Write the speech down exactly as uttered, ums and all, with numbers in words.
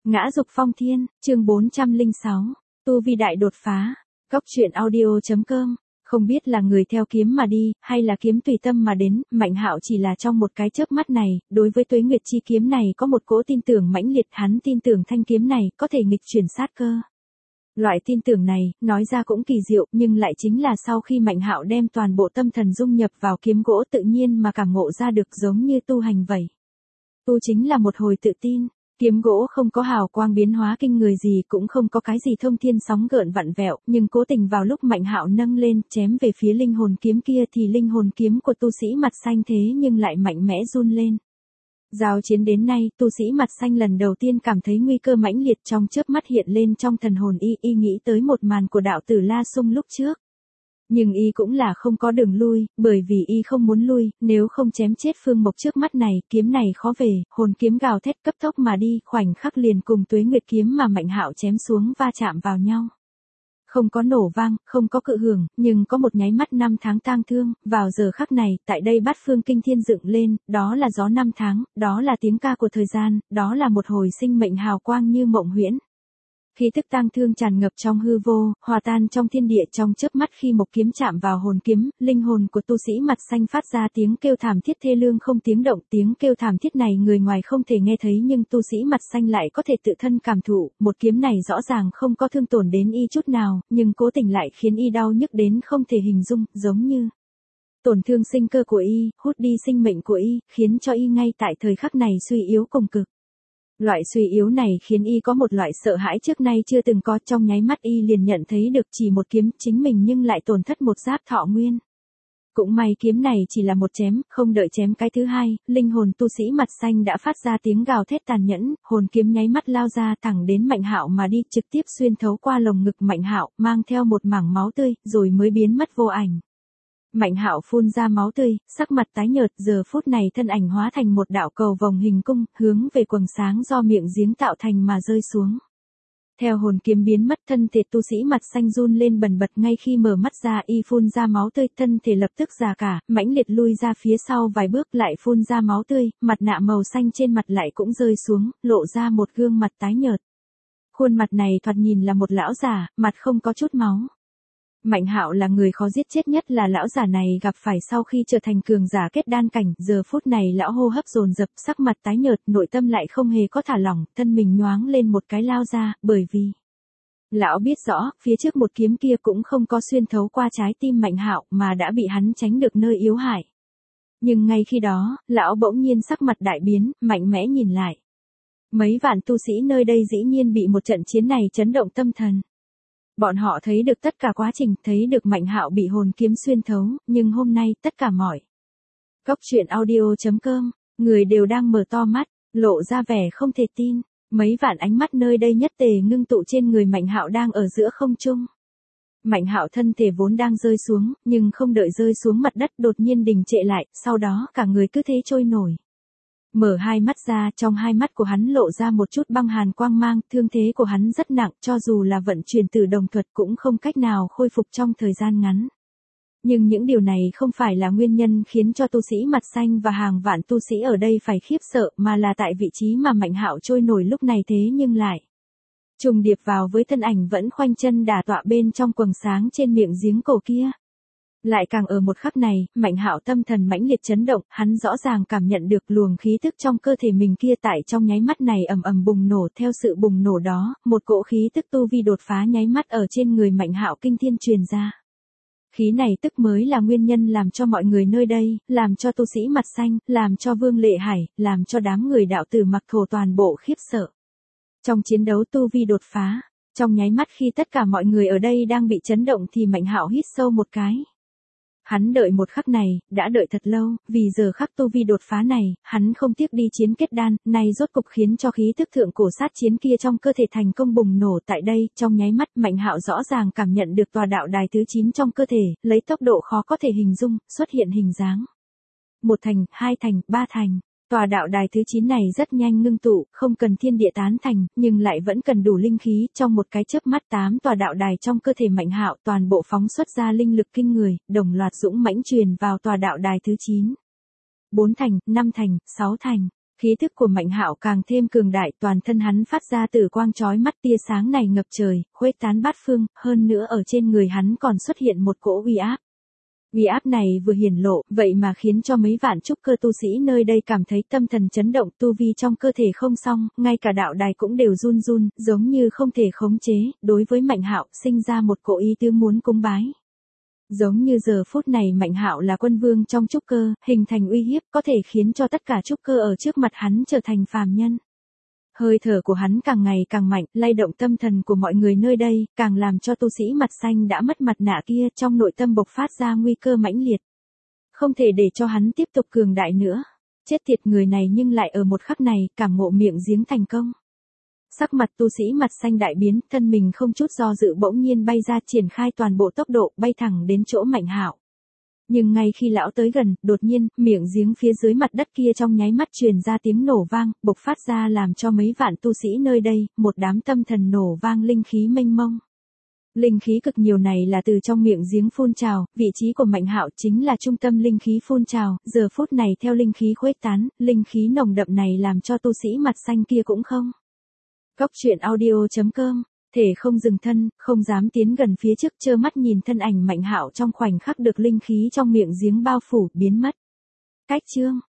Ngã dục phong thiên, chương bốn trăm lẻ sáu, tu vi đại đột phá. Góc truyện audio chấm com. Không biết là người theo kiếm mà đi, hay là kiếm tùy tâm mà đến, Mạnh Hạo chỉ là trong một cái chớp mắt này, đối với Tuế Nguyệt chi kiếm này có một cỗ tin tưởng mãnh liệt, hắn tin tưởng thanh kiếm này có thể nghịch chuyển sát cơ. Loại tin tưởng này, nói ra cũng kỳ diệu, nhưng lại chính là sau khi Mạnh Hạo đem toàn bộ tâm thần dung nhập vào kiếm gỗ tự nhiên mà cảm ngộ ra được, giống như tu hành vậy. Tu chính là một hồi tự tin. Kiếm gỗ không có hào quang biến hóa kinh người gì, cũng không có cái gì thông thiên sóng gợn vặn vẹo, nhưng cố tình vào lúc Mạnh Hạo nâng lên, chém về phía linh hồn kiếm kia thì linh hồn kiếm của tu sĩ mặt xanh thế nhưng lại mạnh mẽ run lên. Giao chiến đến nay, tu sĩ mặt xanh lần đầu tiên cảm thấy nguy cơ mãnh liệt, trong chớp mắt hiện lên trong thần hồn y, y nghĩ tới một màn của đạo tử La Sung lúc trước. Nhưng y cũng là không có đường lui, bởi vì y không muốn lui, nếu không chém chết Phương Mộc trước mắt này, kiếm này khó về, hồn kiếm gào thét cấp tốc mà đi, khoảnh khắc liền cùng Tuế Nguyệt kiếm mà Mạnh Hạo chém xuống va chạm vào nhau. Không có nổ vang, không có cự hưởng, nhưng có một nháy mắt năm tháng tang thương, vào giờ khắc này, tại đây bát phương kinh thiên dựng lên, đó là gió năm tháng, đó là tiếng ca của thời gian, đó là một hồi sinh mệnh hào quang như mộng huyễn. Khí tức tang thương tràn ngập trong hư vô, hòa tan trong thiên địa trong chớp mắt khi một kiếm chạm vào hồn kiếm, linh hồn của tu sĩ mặt xanh phát ra tiếng kêu thảm thiết thê lương không tiếng động, tiếng kêu thảm thiết này người ngoài không thể nghe thấy nhưng tu sĩ mặt xanh lại có thể tự thân cảm thụ, một kiếm này rõ ràng không có thương tổn đến y chút nào, nhưng cố tình lại khiến y đau nhức đến không thể hình dung, giống như tổn thương sinh cơ của y, hút đi sinh mệnh của y, khiến cho y ngay tại thời khắc này suy yếu cùng cực. Loại suy yếu này khiến y có một loại sợ hãi trước nay chưa từng có, trong nháy mắt y liền nhận thấy được chỉ một kiếm chính mình nhưng lại tổn thất một giáp thọ nguyên. Cũng may kiếm này chỉ là một chém, không đợi chém cái thứ hai, linh hồn tu sĩ mặt xanh đã phát ra tiếng gào thét tàn nhẫn, hồn kiếm nháy mắt lao ra thẳng đến Mạnh Hạo mà đi, trực tiếp xuyên thấu qua lồng ngực Mạnh Hạo, mang theo một mảng máu tươi, rồi mới biến mất vô ảnh. Mạnh Hạo phun ra máu tươi, sắc mặt tái nhợt, giờ phút này thân ảnh hóa thành một đạo cầu vòng hình cung, hướng về quầng sáng do miệng giếng tạo thành mà rơi xuống. Theo hồn kiếm biến mất, thân thể tu sĩ mặt xanh run lên bần bật, ngay khi mở mắt ra y phun ra máu tươi, thân thể lập tức già cả, mãnh liệt lui ra phía sau vài bước lại phun ra máu tươi, mặt nạ màu xanh trên mặt lại cũng rơi xuống, lộ ra một gương mặt tái nhợt. Khuôn mặt này thoạt nhìn là một lão già, mặt không có chút máu. Mạnh Hạo là người khó giết chết nhất là lão giả này gặp phải sau khi trở thành cường giả kết đan cảnh, giờ phút này lão hô hấp dồn dập, sắc mặt tái nhợt, nội tâm lại không hề có thả lỏng, thân mình nhoáng lên một cái lao ra, bởi vì lão biết rõ, phía trước một kiếm kia cũng không có xuyên thấu qua trái tim Mạnh Hạo mà đã bị hắn tránh được nơi yếu hại. Nhưng ngay khi đó, lão bỗng nhiên sắc mặt đại biến, mạnh mẽ nhìn lại. Mấy vạn tu sĩ nơi đây dĩ nhiên bị một trận chiến này chấn động tâm thần. Bọn họ thấy được tất cả quá trình, thấy được Mạnh Hạo bị hồn kiếm xuyên thấu, nhưng hôm nay tất cả mọi góc truyện audio chấm com, người đều đang mở to mắt, lộ ra vẻ không thể tin, mấy vạn ánh mắt nơi đây nhất tề ngưng tụ trên người Mạnh Hạo đang ở giữa không trung. Mạnh Hạo thân thể vốn đang rơi xuống, nhưng không đợi rơi xuống mặt đất đột nhiên đình trệ lại, sau đó cả người cứ thế trôi nổi. Mở hai mắt ra, trong hai mắt của hắn lộ ra một chút băng hàn quang mang, thương thế của hắn rất nặng, cho dù là vận chuyển tử đồng thuật cũng không cách nào khôi phục trong thời gian ngắn. Nhưng những điều này không phải là nguyên nhân khiến cho tu sĩ mặt xanh và hàng vạn tu sĩ ở đây phải khiếp sợ, mà là tại vị trí mà Mạnh Hạo trôi nổi lúc này thế nhưng lại trùng điệp vào với thân ảnh vẫn khoanh chân đả tọa bên trong quầng sáng trên miệng giếng cổ kia. Lại càng ở một khắc này, Mạnh Hạo tâm thần mãnh liệt chấn động, hắn rõ ràng cảm nhận được luồng khí tức trong cơ thể mình kia tại trong nháy mắt này ầm ầm bùng nổ, theo sự bùng nổ đó, một cỗ khí tức tu vi đột phá nháy mắt ở trên người Mạnh Hạo kinh thiên truyền ra. Khí này tức mới là nguyên nhân làm cho mọi người nơi đây, làm cho tu sĩ mặt xanh, làm cho Vương Lệ Hải, làm cho đám người đạo tử Mặc Thổ toàn bộ khiếp sợ. Trong chiến đấu tu vi đột phá, trong nháy mắt khi tất cả mọi người ở đây đang bị chấn động thì Mạnh Hạo hít sâu một cái. Hắn đợi một khắc này, đã đợi thật lâu, vì giờ khắc tu vi đột phá này, hắn không tiếc đi chiến kết đan, nay rốt cục khiến cho khí thức thượng cổ sát chiến kia trong cơ thể thành công bùng nổ tại đây, trong nháy mắt Mạnh Hạo rõ ràng cảm nhận được tòa đạo đài thứ chín trong cơ thể, lấy tốc độ khó có thể hình dung, xuất hiện hình dáng. Một thành, hai thành, ba thành. Tòa đạo đài thứ chín này rất nhanh ngưng tụ, không cần thiên địa tán thành, nhưng lại vẫn cần đủ linh khí, trong một cái chớp mắt tám tòa đạo đài trong cơ thể Mạnh Hạo toàn bộ phóng xuất ra linh lực kinh người, đồng loạt dũng mãnh truyền vào tòa đạo đài thứ chín. Bốn thành, năm thành, sáu thành. Khí tức của Mạnh Hạo càng thêm cường đại, toàn thân hắn phát ra tử quang chói mắt, tia sáng này ngập trời, khuếch tán bát phương, hơn nữa ở trên người hắn còn xuất hiện một cỗ uy áp. Uy áp này vừa hiển lộ, vậy mà khiến cho mấy vạn trúc cơ tu sĩ nơi đây cảm thấy tâm thần chấn động, tu vi trong cơ thể không xong, ngay cả đạo đài cũng đều run run, giống như không thể khống chế, đối với Mạnh Hạo sinh ra một cỗ ý tứ muốn cúng bái. Giống như giờ phút này Mạnh Hạo là quân vương trong trúc cơ, hình thành uy hiếp, có thể khiến cho tất cả trúc cơ ở trước mặt hắn trở thành phàm nhân. Hơi thở của hắn càng ngày càng mạnh, lay động tâm thần của mọi người nơi đây, càng làm cho tu sĩ mặt xanh đã mất mặt nạ kia trong nội tâm bộc phát ra nguy cơ mãnh liệt. Không thể để cho hắn tiếp tục cường đại nữa. Chết tiệt người này, nhưng lại ở một khắc này, cảm ngộ miệng giếng thành công. Sắc mặt tu sĩ mặt xanh đại biến, thân mình không chút do dự bỗng nhiên bay ra, triển khai toàn bộ tốc độ, bay thẳng đến chỗ Mạnh Hạo. Nhưng ngay khi lão tới gần, đột nhiên, miệng giếng phía dưới mặt đất kia trong nháy mắt truyền ra tiếng nổ vang, bộc phát ra làm cho mấy vạn tu sĩ nơi đây, một đám tâm thần nổ vang linh khí mênh mông. Linh khí cực nhiều này là từ trong miệng giếng phun trào, vị trí của Mạnh Hạo chính là trung tâm linh khí phun trào, giờ phút này theo linh khí khuếch tán, linh khí nồng đậm này làm cho tu sĩ mặt xanh kia cũng không. Góc truyện audio chấm com, thể không dừng thân, không dám tiến gần phía trước, trơ mắt nhìn thân ảnh Mạnh Hạo trong khoảnh khắc được linh khí trong miệng giếng bao phủ, biến mất. Cách chương